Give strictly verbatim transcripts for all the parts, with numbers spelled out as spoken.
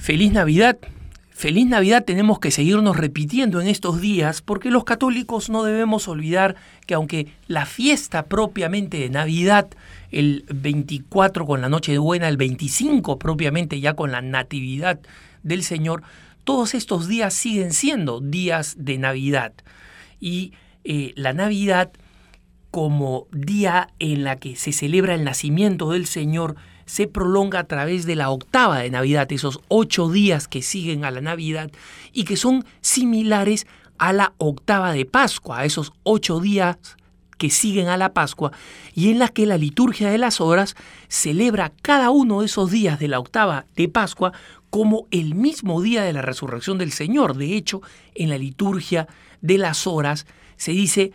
Feliz Navidad. Feliz Navidad tenemos que seguirnos repitiendo en estos días porque los católicos no debemos olvidar que aunque la fiesta propiamente de Navidad, el veinticuatro con la Nochebuena, el veinticinco propiamente ya con la Natividad del Señor, todos estos días siguen siendo días de Navidad. Y eh, la Navidad como día en la que se celebra el nacimiento del Señor se prolonga a través de la octava de Navidad, esos ocho días que siguen a la Navidad y que son similares a la octava de Pascua, a esos ocho días que siguen a la Pascua y en las que la liturgia de las horas celebra cada uno de esos días de la octava de Pascua como el mismo día de la resurrección del Señor. De hecho, en la liturgia de las horas se dice: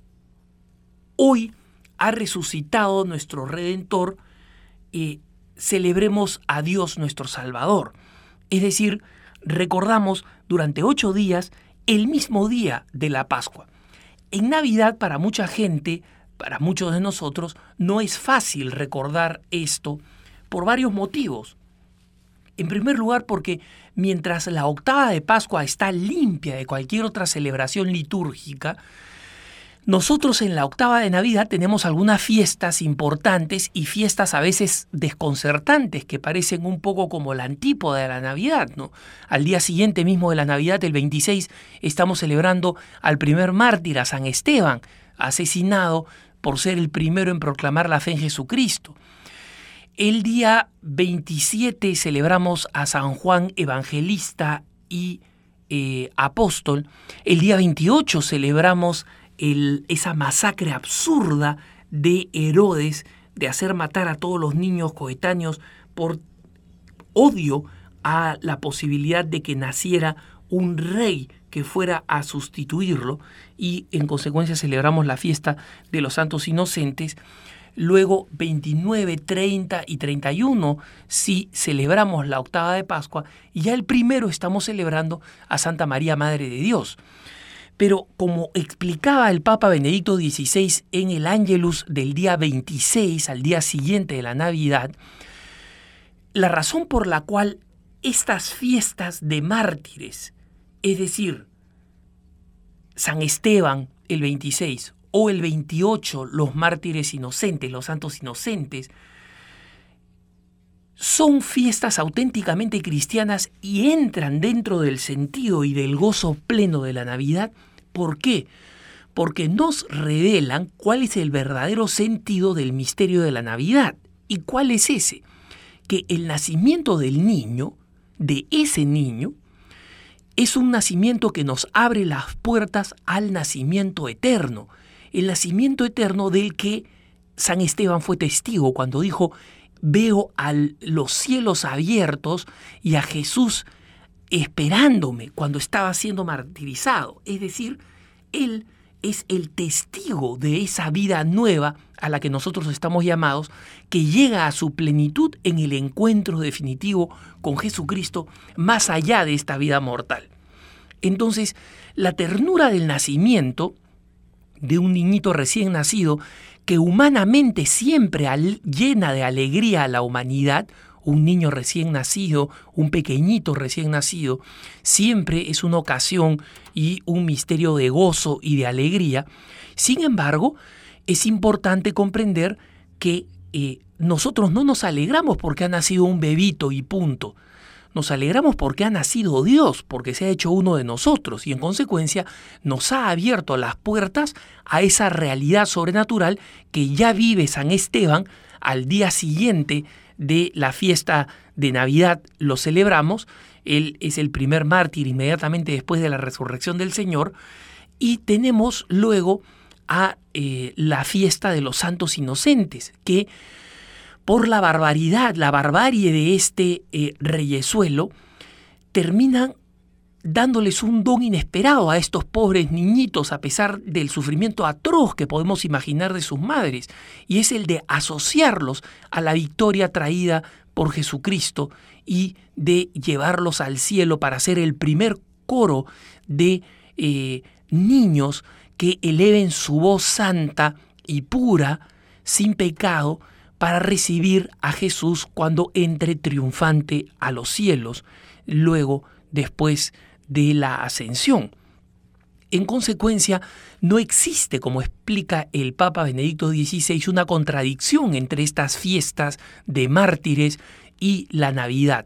hoy ha resucitado nuestro Redentor, eh, celebremos a Dios nuestro Salvador. Es decir, recordamos durante ocho días el mismo día de la Pascua. En Navidad, para mucha gente, para muchos de nosotros, no es fácil recordar esto por varios motivos. En primer lugar, porque mientras la octava de Pascua está limpia de cualquier otra celebración litúrgica, nosotros en la octava de Navidad tenemos algunas fiestas importantes y fiestas a veces desconcertantes que parecen un poco como la antípoda de la Navidad, ¿no? Al día siguiente mismo de la Navidad, el veintiséis, estamos celebrando al primer mártir, a San Esteban, asesinado por ser el primero en proclamar la fe en Jesucristo. El día veintisiete celebramos a San Juan Evangelista y eh, Apóstol. El día veintiocho celebramos El, esa masacre absurda de Herodes de hacer matar a todos los niños coetáneos por odio a la posibilidad de que naciera un rey que fuera a sustituirlo, y en consecuencia celebramos la fiesta de los santos inocentes. Luego veintinueve, treinta y treinta y uno sí celebramos la octava de Pascua y ya el primero estamos celebrando a Santa María, Madre de Dios. Pero como explicaba el Papa Benedicto dieciséis en el Ángelus del día veintiséis, al día siguiente de la Navidad, la razón por la cual estas fiestas de mártires, es decir, San Esteban el veintiséis o el veintiocho, los mártires inocentes, los santos inocentes, son fiestas auténticamente cristianas y entran dentro del sentido y del gozo pleno de la Navidad. ¿Por qué? Porque nos revelan cuál es el verdadero sentido del misterio de la Navidad. ¿Y cuál es ese? Que el nacimiento del niño, de ese niño, es un nacimiento que nos abre las puertas al nacimiento eterno. El nacimiento eterno del que San Esteban fue testigo cuando dijo: veo a los cielos abiertos y a Jesús esperándome cuando estaba siendo martirizado. Es decir, Él es el testigo de esa vida nueva a la que nosotros estamos llamados, que llega a su plenitud en el encuentro definitivo con Jesucristo más allá de esta vida mortal. Entonces, la ternura del nacimiento de un niñito recién nacido, que humanamente siempre al, llena de alegría a la humanidad, un niño recién nacido, un pequeñito recién nacido, siempre es una ocasión y un misterio de gozo y de alegría. Sin embargo, es importante comprender que eh, nosotros no nos alegramos porque ha nacido un bebito y punto. Nos alegramos porque ha nacido Dios, porque se ha hecho uno de nosotros y en consecuencia nos ha abierto las puertas a esa realidad sobrenatural que ya vive San Esteban. Al día siguiente de la fiesta de Navidad lo celebramos. Él es el primer mártir inmediatamente después de la resurrección del Señor. Y tenemos luego a eh, la fiesta de los santos inocentes, que por la barbaridad, la barbarie de este eh, reyesuelo, terminan dándoles un don inesperado a estos pobres niñitos a pesar del sufrimiento atroz que podemos imaginar de sus madres, y es el de asociarlos a la victoria traída por Jesucristo y de llevarlos al cielo para ser el primer coro de eh, niños que eleven su voz santa y pura, sin pecado, para recibir a Jesús cuando entre triunfante a los cielos. luego, después de la ascensión. En consecuencia, no existe, como explica el Papa Benedicto dieciséis, una contradicción entre estas fiestas de mártires y la Navidad.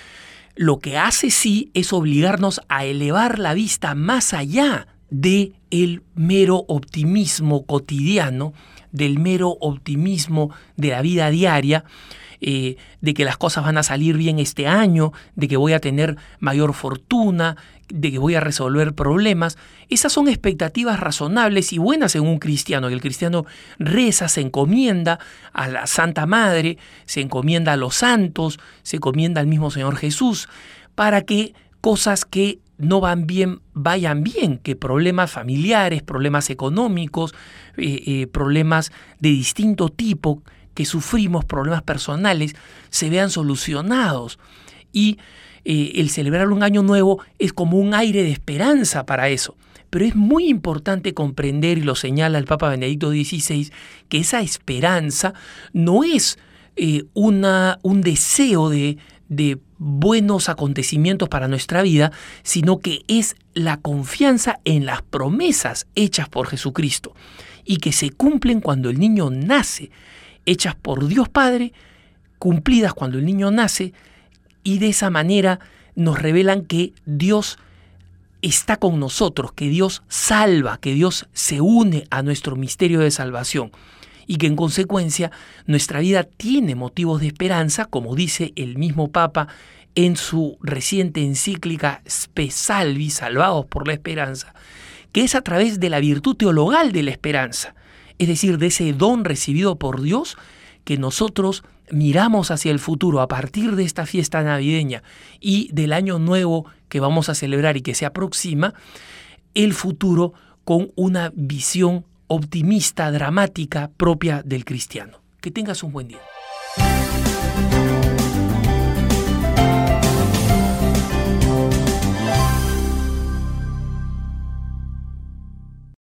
Lo que hace sí es obligarnos a elevar la vista más allá del mero optimismo cotidiano, del mero optimismo de la vida diaria, eh, de que las cosas van a salir bien este año, de que voy a tener mayor fortuna, de que voy a resolver problemas. Esas son expectativas razonables y buenas en un cristiano, que el cristiano reza, se encomienda a la Santa Madre, se encomienda a los santos, se encomienda al mismo Señor Jesús, para que cosas que no van bien, vayan bien, que problemas familiares, problemas económicos, eh, eh, problemas de distinto tipo que sufrimos, problemas personales, se vean solucionados. Y eh, el celebrar un año nuevo es como un aire de esperanza para eso. Pero es muy importante comprender, y lo señala el Papa Benedicto dieciséis, que esa esperanza no es eh, una, un deseo de, de buenos acontecimientos para nuestra vida, sino que es la confianza en las promesas hechas por Jesucristo y que se cumplen cuando el niño nace, hechas por Dios Padre, cumplidas cuando el niño nace, y de esa manera nos revelan que Dios está con nosotros, que Dios salva, que Dios se une a nuestro misterio de salvación y que en consecuencia nuestra vida tiene motivos de esperanza, como dice el mismo Papa en su reciente encíclica Spe Salvi, Salvados por la Esperanza, que es a través de la virtud teologal de la esperanza, es decir, de ese don recibido por Dios, que nosotros miramos hacia el futuro a partir de esta fiesta navideña y del año nuevo que vamos a celebrar y que se aproxima, el futuro con una visión optimista, dramática, propia del cristiano. Que tengas un buen día.